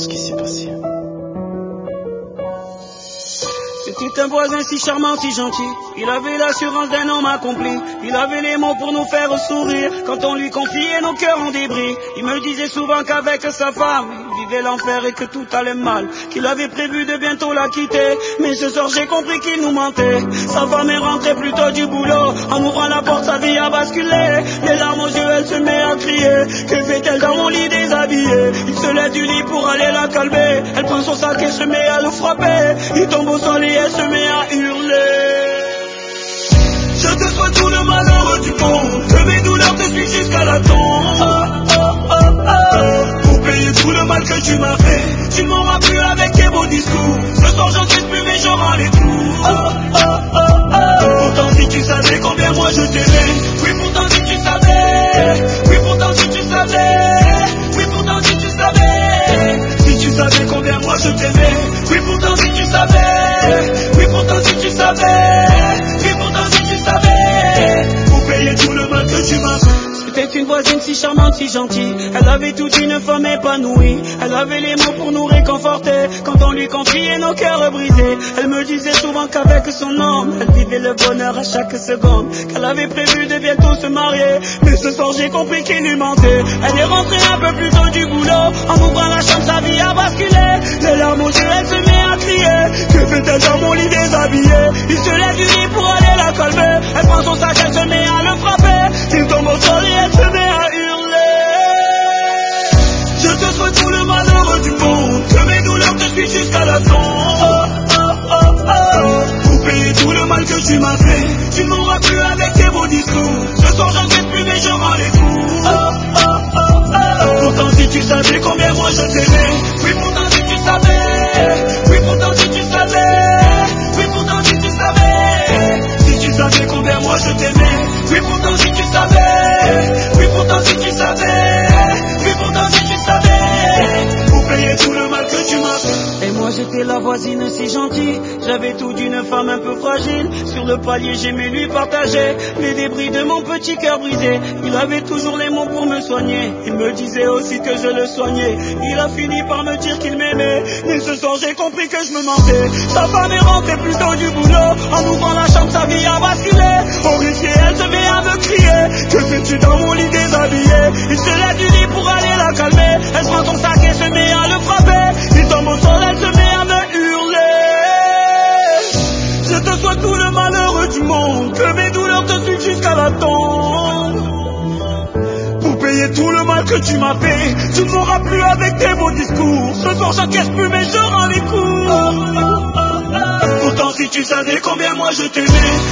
ce qui s'est passé. C'était un voisin si charmant, si gentil. Il avait l'assurance d'un homme accompli. Il avait les mots pour nous faire sourire. Quand on lui confiait nos cœurs en débris. Il me disait souvent qu'avec sa femme il vivait l'enfer et que tout allait mal, qu'il avait prévu de bientôt la quitter. Mais ce soir j'ai compris qu'il nous mentait. Sa femme est rentrée plus tôt du boulot. En ouvrant la porte sa vie a basculé. Les larmes aux yeux elle se met à crier. Que fait-elle dans mon lit déshabillé? Il se lève du lit pour aller la calmer. Elle prend son sac et se met à le frapper. Il tombe au sol et elle se met à hurler. Je te souhaite tout le malheur du monde, que mes douleurs te suivent jusqu'à la tombe. Pour payer tout le mal que tu m'as fait, tu ne m'auras plus avec tes beaux discours. Ce soir j'en sais plus mais je rends les tours. Pourtant si tu savais combien moi je t'aimais. Oui pourtant si tu savais. Oui pourtant si tu savais. Oui pourtant si tu savais. Si tu savais combien moi je t'aimais. Oui pourtant si tu savais. Oui pourtant si tu savais. Oui pourtant si tu savais. Pour payer tout le mal que tu m'as fait. C'était une voisine si charmante, si gentille. Elle avait toute une femme épanouie. Elle avait les mots pour nous réconforter. Quand on lui confiait nos cœurs brisés. Elle me disait souvent qu'avec son homme elle vivait le bonheur à chaque seconde. Qu'elle avait prévu de bientôt se marier. Mais ce soir j'ai compris qu'il lui mentait. Elle est rentrée un peu plus tôt du boulot. En ouvrant la chambre sa vie a basculé. Les larmes aux yeux elle se met à crier. Que fait-elle dans mon lit déshabillé? Il se lève du lit pour aller la calmer. Elle prend son sac, elle se met à le frapper. Il tombe au sol et elle se met à hurler. Je te souhaite tout le malheur du monde, que mes douleurs te suivent jusqu'à la tombe. Pour payer tout le mal que tu m'as fait, tu ne m'auras plus avec tes beaux discours. Ce soir j'en sais plus mais je rends les tours. Pourtant si tu savais combien moi je t'aimais. Oui pourtant si tu savais. Oui pourtant si tu savais. Oui pourtant si tu savais. Si tu savais combien moi je t'aimais. Oui pourtant si tu savais. Oui pourtant si tu savais. Oui pourtant si tu savais. Pour payer tout le mal que tu m'as fait. Et moi j'étais la voisine si gentille. J'avais tout d'une femme un peu fragile. Sur le palier j'aimais lui partager les débris de mon petit cœur brisé. Il avait toujours les mots pour me soigner. Il me disait aussi que je le soignais. Il a fini par me dire qu'il m'aimait. Mais ce soir j'ai compris que je me mentais. Sa femme est rentrée plus tôt du boulot. En ouvrant la chambre sa vie a basculé. Horrifiée elle se met à me crier. Que fais-tu dans mon lit déshabillé? Il se lève du lit pour aller la calmer. Elle prend son sac et se met à le frapper. Il tombe au sol, elle se met à me hurler. Je te souhaite tout le malheur du monde, que mes douleurs te suivent jusqu'à la tombe. Pour payer tout le mal que tu m'as fait, tu ne m'auras plus avec tes beaux discours. Ce soir j'encaisse plus mais je rends les coups. Pourtant si tu savais combien moi je t'aimais.